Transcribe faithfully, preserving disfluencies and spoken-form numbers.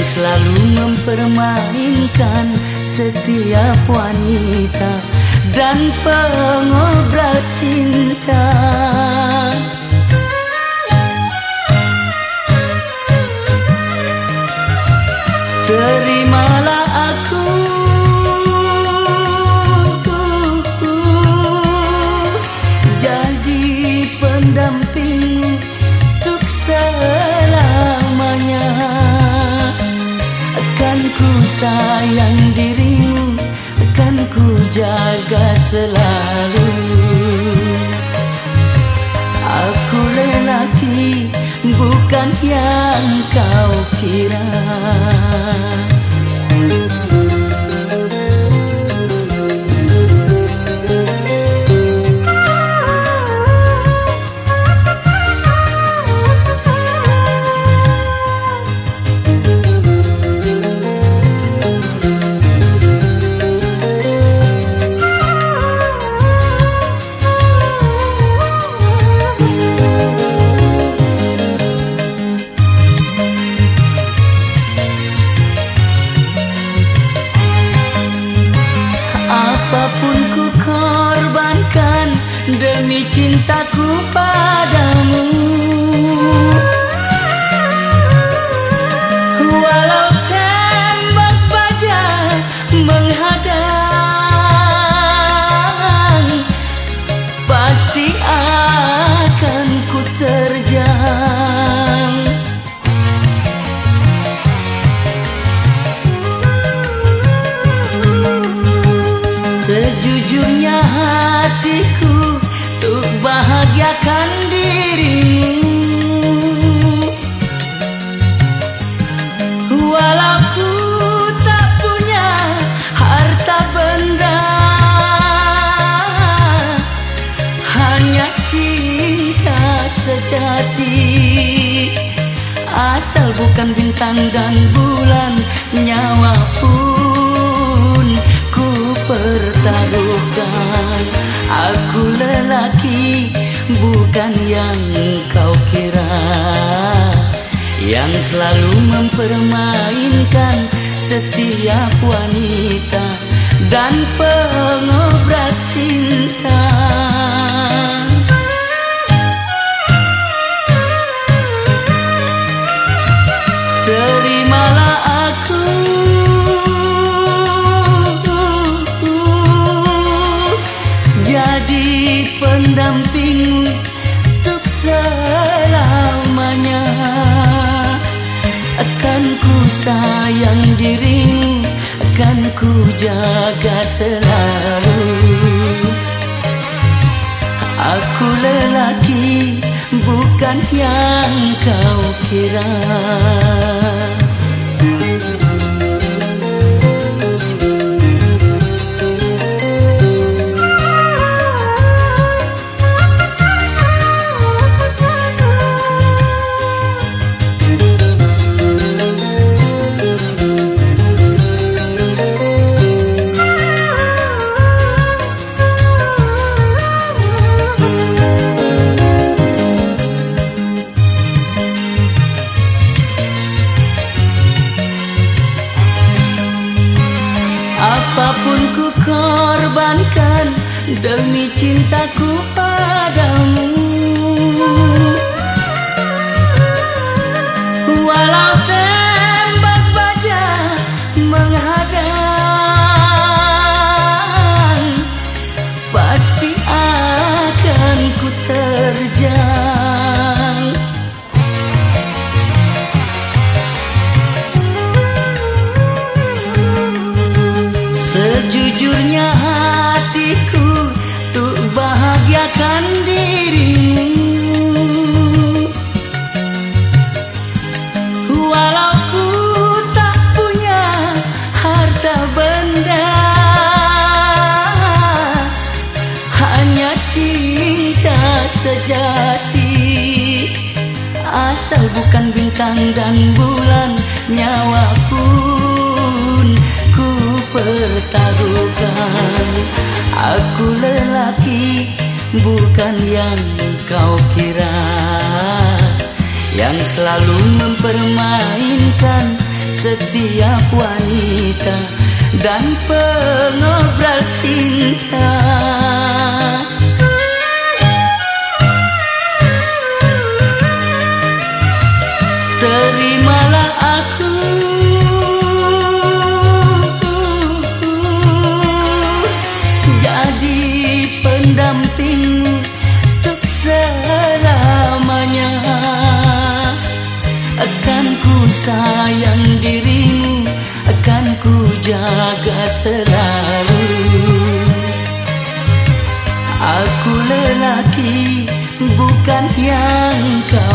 selalu mempermainkan setiap wanita dan pengobrat cinta. Terimalah aku jadi pendampingmu untuk selamanya. Akan ku sayang dirimu, akan ku jaga selalu. Aku lelaki, bukan yang kau kira. Apapun ku korbankan demi cintaku padamu. Walau tembak baja menghadang, pasti akan ku terjang. Sejujurnya hatiku untuk bahagiakan dirimu. Walau ku tak punya harta benda, hanya cinta sejati. Asal bukan bintang dan bulan, nyawa pun ku pertaruhkan. Aku lelaki, bukan yang kau kira, yang selalu mempermainkan setiap wanita dan pengobrat cinta. Terimalah aku jadi pendampingmu untuk selamanya. Akan ku sayang dirimu, akan ku jaga selalu. Aku lelaki, bukan yang kau kira. Apapun ku korbankan demi cintaku padamu. Walau tembak baja menghadang, pasti akan ku terjang. Sejujurnya hatiku untuk bahagiakan dirimu. Walau ku tak punya harta benda, hanya cinta sejati. Asal bukan bintang dan bulan, nyawa pun ku pertaruhkan. Aku lelaki, bukan yang kau kira, yang selalu mempermainkan setiap wanita dan pengobrol cinta. Terimalah aku jadi pendampingmu untuk selamanya. Akan ku sayang dirimu, akan ku jaga selalu. Aku lelaki bukan yang kau